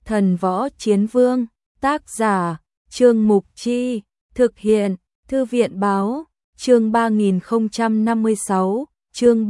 Thần Võ Chiến Vương, tác giả, Trương Mục Chi, thực hiện, Thư viện Báo, chương 3056, chương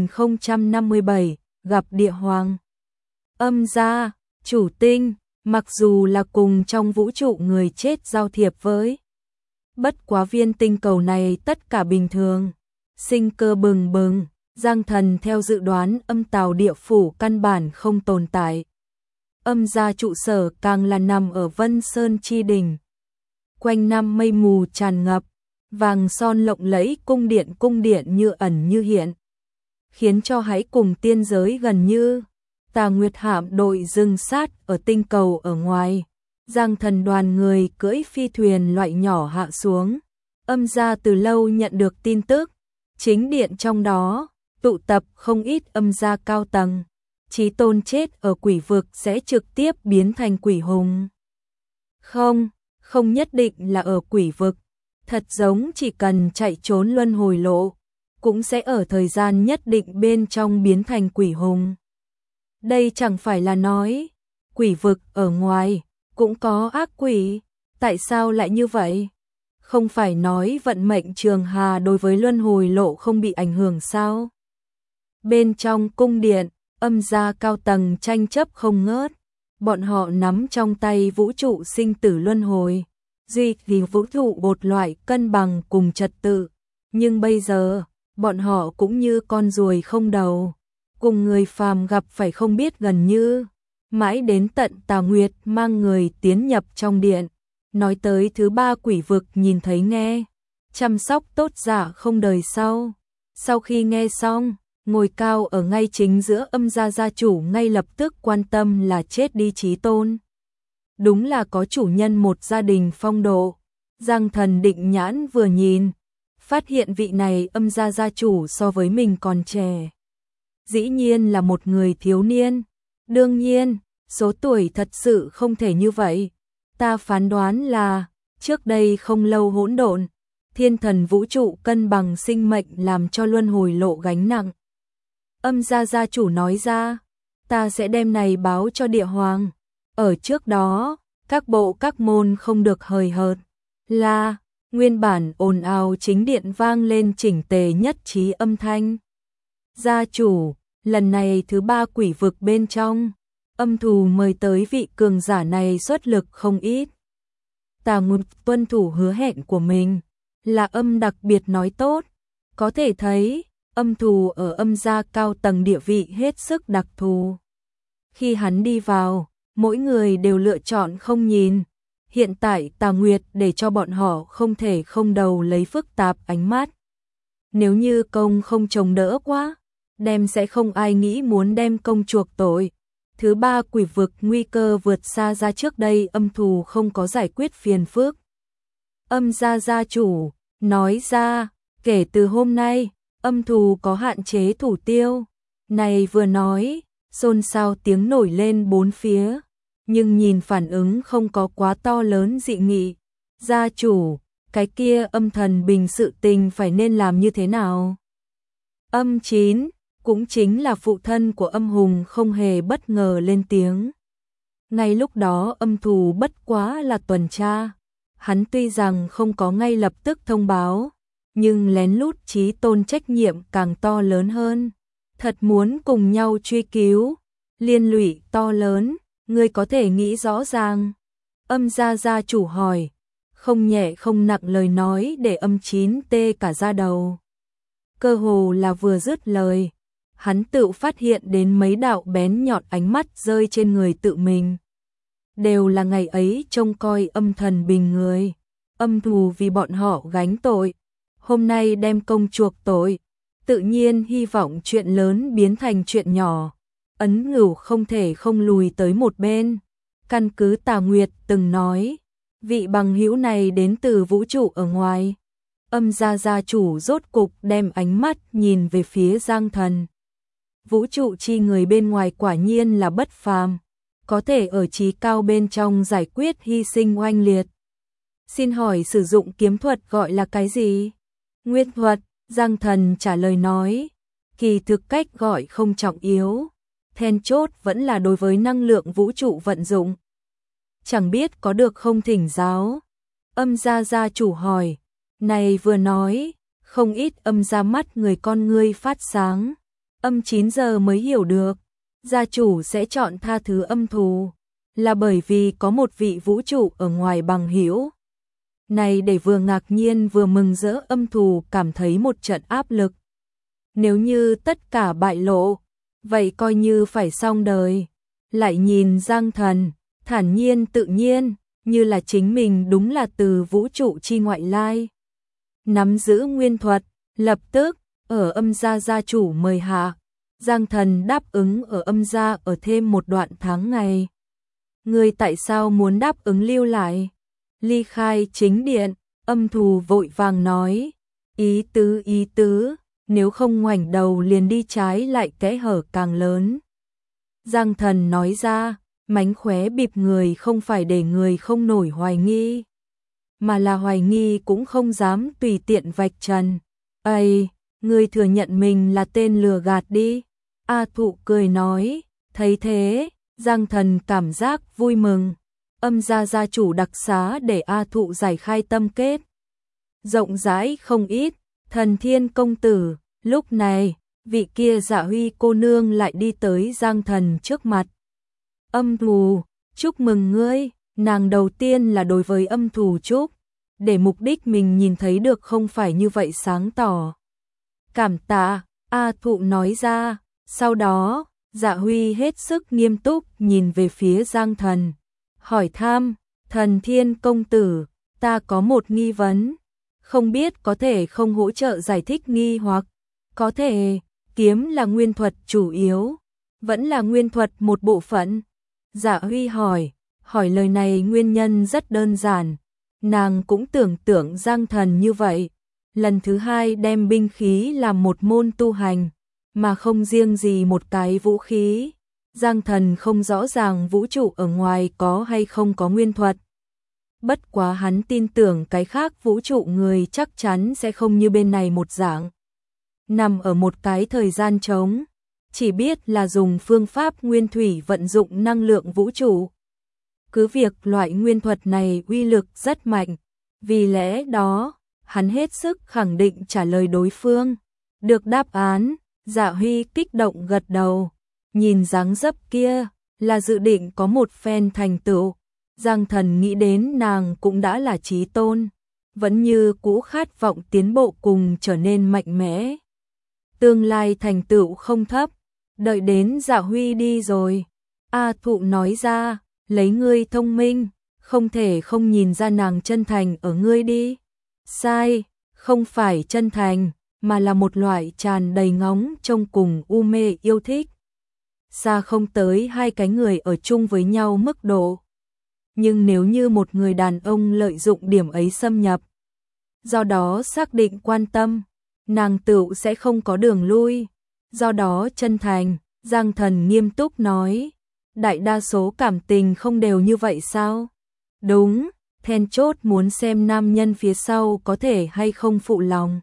3057, gặp địa hoàng. Âm gia, chủ tinh, mặc dù là cùng trong vũ trụ người chết giao thiệp với. Bất quá viên tinh cầu này tất cả bình thường, sinh cơ bừng bừng, Giang Thần theo dự đoán âm tào địa phủ căn bản không tồn tại. Âm gia trụ sở càng là nằm ở Vân Sơn chi đỉnh. Quanh năm mây mù tràn ngập, vàng son lộng lẫy cung điện như ẩn như hiện, khiến cho hãy cùng tiên giới gần như. Tà Nguyệt hạm đội dừng sát ở tinh cầu ở ngoài. Giang Thần đoàn người cưỡi phi thuyền loại nhỏ hạ xuống. Âm gia từ lâu nhận được tin tức, chính điện trong đó tụ tập không ít âm gia cao tầng. Chí Tôn chết ở quỷ vực sẽ trực tiếp biến thành quỷ hùng. Không nhất định là ở quỷ vực, thật giống chỉ cần chạy trốn luân hồi lộ, cũng sẽ ở thời gian nhất định bên trong biến thành quỷ hùng. Đây chẳng phải là nói, quỷ vực ở ngoài cũng có ác quỷ, tại sao lại như vậy? Không phải nói vận mệnh trường hà đối với luân hồi lộ không bị ảnh hưởng sao? Bên trong cung điện, âm gia cao tầng tranh chấp không ngớt, bọn họ nắm trong tay vũ trụ sinh tử luân hồi, duy trì vũ trụ một loại cân bằng cùng trật tự, nhưng bây giờ, bọn họ cũng như con ruồi không đầu, cùng người phàm gặp phải không biết gần như. Mãi đến tận Tà Nguyệt mang người tiến nhập trong điện, nói tới thứ ba quỷ vực nhìn thấy nghe, chăm sóc tốt giả không đời sau. Sau khi nghe xong, ngồi cao ở ngay chính giữa âm gia gia chủ ngay lập tức quan tâm là chết đi Chí Tôn. Đúng là có chủ nhân một gia đình phong độ. Giang Thần định nhãn vừa nhìn, phát hiện vị này âm gia gia chủ so với mình còn trẻ. Dĩ nhiên là một người thiếu niên. Đương nhiên, số tuổi thật sự không thể như vậy. Ta phán đoán là, trước đây không lâu hỗn độn, thiên thần vũ trụ cân bằng sinh mệnh làm cho luân hồi lộ gánh nặng. Âm gia gia chủ nói ra, ta sẽ đem này báo cho địa hoàng. Ở trước đó, các bộ các môn không được hời hợt. Là, nguyên bản ồn ào chính điện vang lên chỉnh tề nhất trí âm thanh. Gia chủ, lần này thứ ba quỷ vực bên trong, âm thù mời tới vị cường giả này xuất lực không ít. Tà Nguyệt tuân thủ hứa hẹn của mình, là âm đặc biệt nói tốt, có thể thấy âm thù ở âm gia cao tầng địa vị hết sức đặc thù. Khi hắn đi vào, mỗi người đều lựa chọn không nhìn. Hiện tại Tà Nguyệt để cho bọn họ không thể không đầu lấy phức tạp ánh mắt. Nếu như công không chống đỡ quá, đem sẽ không ai nghĩ muốn đem công chuộc tội. Thứ ba quỷ vực nguy cơ vượt xa ra trước đây âm thù không có giải quyết phiền phức. Âm gia gia chủ nói ra, kể từ hôm nay, âm thù có hạn chế thủ tiêu. Này vừa nói, xôn xao tiếng nổi lên bốn phía, nhưng nhìn phản ứng không có quá to lớn dị nghị. Gia chủ, cái kia âm thần bình sự tình phải nên làm như thế nào? Âm Chín, cũng chính là phụ thân của âm hùng không hề bất ngờ lên tiếng. Ngay lúc đó âm thù bất quá là tuần tra. Hắn tuy rằng không có ngay lập tức thông báo, nhưng lén lút Chí Tôn trách nhiệm càng to lớn hơn. Thật muốn cùng nhau truy cứu, liên lụy to lớn, ngươi có thể nghĩ rõ ràng. Âm gia gia chủ hỏi, không nhẹ không nặng lời nói để âm Chín tê cả da đầu. Cơ hồ là vừa dứt lời, hắn tự phát hiện đến mấy đạo bén nhọn ánh mắt rơi trên người tự mình. Đều là ngày ấy trông coi âm thần bình người, âm thù vì bọn họ gánh tội, hôm nay đem công chuộc tội, tự nhiên hy vọng chuyện lớn biến thành chuyện nhỏ. Ấn Ngửu không thể không lùi tới một bên. Căn cứ Tà Nguyệt từng nói, vị bằng hữu này đến từ vũ trụ ở ngoài. Âm gia gia chủ rốt cục đem ánh mắt nhìn về phía Giang Thần. Vũ trụ chi người bên ngoài quả nhiên là bất phàm, có thể ở trí cao bên trong giải quyết hy sinh oanh liệt. Xin hỏi sử dụng kiếm thuật gọi là cái gì? Nguyên thuật, Giang Thần trả lời nói, kỳ thực cách gọi không trọng yếu. Then chốt vẫn là đối với năng lượng vũ trụ vận dụng, chẳng biết có được không thỉnh giáo. Âm gia gia chủ hỏi, này vừa nói, không ít âm gia mắt người con ngươi phát sáng. Âm 9 giờ mới hiểu được, gia chủ sẽ chọn tha thứ âm thù, là bởi vì có một vị vũ trụ ở ngoài bằng hữu. Này để vừa ngạc nhiên vừa mừng rỡ âm thù cảm thấy một trận áp lực. Nếu như tất cả bại lộ, vậy coi như phải xong đời. Lại nhìn Giang Thần, thản nhiên tự nhiên, như là chính mình đúng là từ vũ trụ chi ngoại lai. Nắm giữ nguyên thuật, lập tức, ở âm gia gia chủ mời hạ, Giang Thần đáp ứng ở âm gia ở thêm một đoạn tháng ngày. Người tại sao muốn đáp ứng lưu lại? Ly khai chính điện, âm thù vội vàng nói, ý tứ, nếu không ngoảnh đầu liền đi trái lại kẽ hở càng lớn. Giang Thần nói ra, mánh khóe bịp người không phải để người không nổi hoài nghi, mà là hoài nghi cũng không dám tùy tiện vạch trần. Ây, người thừa nhận mình là tên lừa gạt đi. A Thụ cười nói, thấy thế, Giang Thần cảm giác vui mừng. Âm gia gia chủ đặc xá để A Thụ giải khai tâm kết. Rộng rãi không ít, Thần Thiên công tử, lúc này, vị kia Dạ Huy cô nương lại đi tới Giang Thần trước mặt. Âm thù, chúc mừng ngươi, nàng đầu tiên là đối với âm thù chúc, để mục đích mình nhìn thấy được không phải như vậy sáng tỏ. Cảm tạ, A Thụ nói ra, sau đó, Dạ Huy hết sức nghiêm túc nhìn về phía Giang Thần. Hỏi thăm, Thần Thiên công tử, ta có một nghi vấn, không biết có thể không hỗ trợ giải thích nghi hoặc, có thể, kiếm là nguyên thuật chủ yếu, vẫn là nguyên thuật một bộ phận. Dạ Huy hỏi lời này nguyên nhân rất đơn giản, nàng cũng tưởng tượng Giang Thần như vậy, lần thứ hai đem binh khí làm một môn tu hành, mà không riêng gì một cái vũ khí. Giang Thần không rõ ràng vũ trụ ở ngoài có hay không có nguyên thuật. Bất quá hắn tin tưởng cái khác vũ trụ người chắc chắn sẽ không như bên này một dạng. Nằm ở một cái thời gian trống, chỉ biết là dùng phương pháp nguyên thủy vận dụng năng lượng vũ trụ. Cứ việc loại nguyên thuật này uy lực rất mạnh, vì lẽ đó, hắn hết sức khẳng định trả lời đối phương. Được đáp án, Dạ Huy kích động gật đầu. Nhìn dáng dấp kia, là dự định có một phen thành tựu. Giang Thần nghĩ đến nàng cũng đã là chí tôn, vẫn như cũ khát vọng tiến bộ cùng trở nên mạnh mẽ. Tương lai thành tựu không thấp, đợi đến Dạ Huy đi rồi. A Thụ nói ra, lấy ngươi thông minh, không thể không nhìn ra nàng chân thành ở ngươi đi. Sai, không phải chân thành, mà là một loại tràn đầy ngóng trông cùng u mê yêu thích. Xa không tới hai cái người ở chung với nhau mức độ. Nhưng nếu như một người đàn ông lợi dụng điểm ấy xâm nhập, do đó xác định quan tâm, nàng tựu sẽ không có đường lui. Do đó chân thành, Giang Thần nghiêm túc nói, đại đa số cảm tình không đều như vậy sao? Đúng, then chốt muốn xem nam nhân phía sau có thể hay không phụ lòng.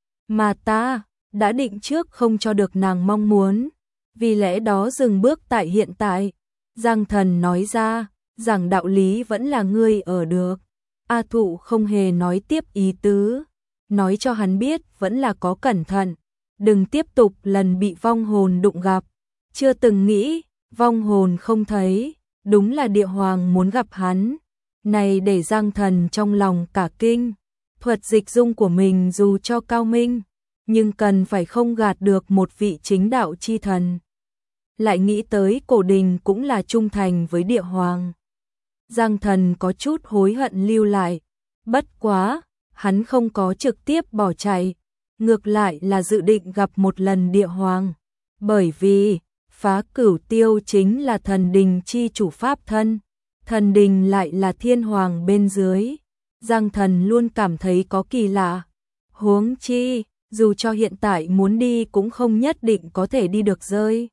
Mà ta, đã định trước không cho được nàng mong muốn, vì lẽ đó dừng bước tại hiện tại. Giang Thần nói ra, rằng đạo lý vẫn là ngươi ở được. A Thụ không hề nói tiếp ý tứ, nói cho hắn biết vẫn là có cẩn thận, đừng tiếp tục lần bị vong hồn đụng gặp. Chưa từng nghĩ, vong hồn không thấy, đúng là địa hoàng muốn gặp hắn. Này để Giang Thần trong lòng cả kinh, thuật dịch dung của mình dù cho cao minh, nhưng cần phải không gạt được một vị chính đạo chi thần. Lại nghĩ tới cổ đình cũng là trung thành với địa hoàng. Giang Thần có chút hối hận lưu lại, bất quá, hắn không có trực tiếp bỏ chạy, ngược lại là dự định gặp một lần địa hoàng, bởi vì Phá Cửu Tiêu chính là thần đình chi chủ pháp thân, thần đình lại là thiên hoàng bên dưới. Giang Thần luôn cảm thấy có kỳ lạ, huống chi, dù cho hiện tại muốn đi cũng không nhất định có thể đi được rơi.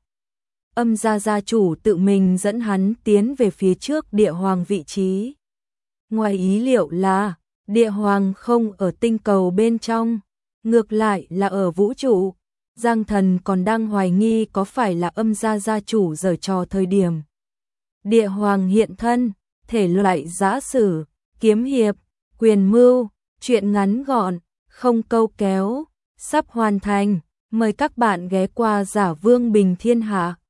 Âm gia gia chủ tự mình dẫn hắn tiến về phía trước địa hoàng vị trí. Ngoài ý liệu là, địa hoàng không ở tinh cầu bên trong, ngược lại là ở vũ trụ. Giang Thần còn đang hoài nghi có phải là âm gia gia chủ giở trò thời điểm. Địa hoàng hiện thân, thể loại giã sử, kiếm hiệp, quyền mưu, truyện ngắn gọn, không câu kéo, sắp hoàn thành. Mời các bạn ghé qua Giả Vương Bình Thiên Hạ.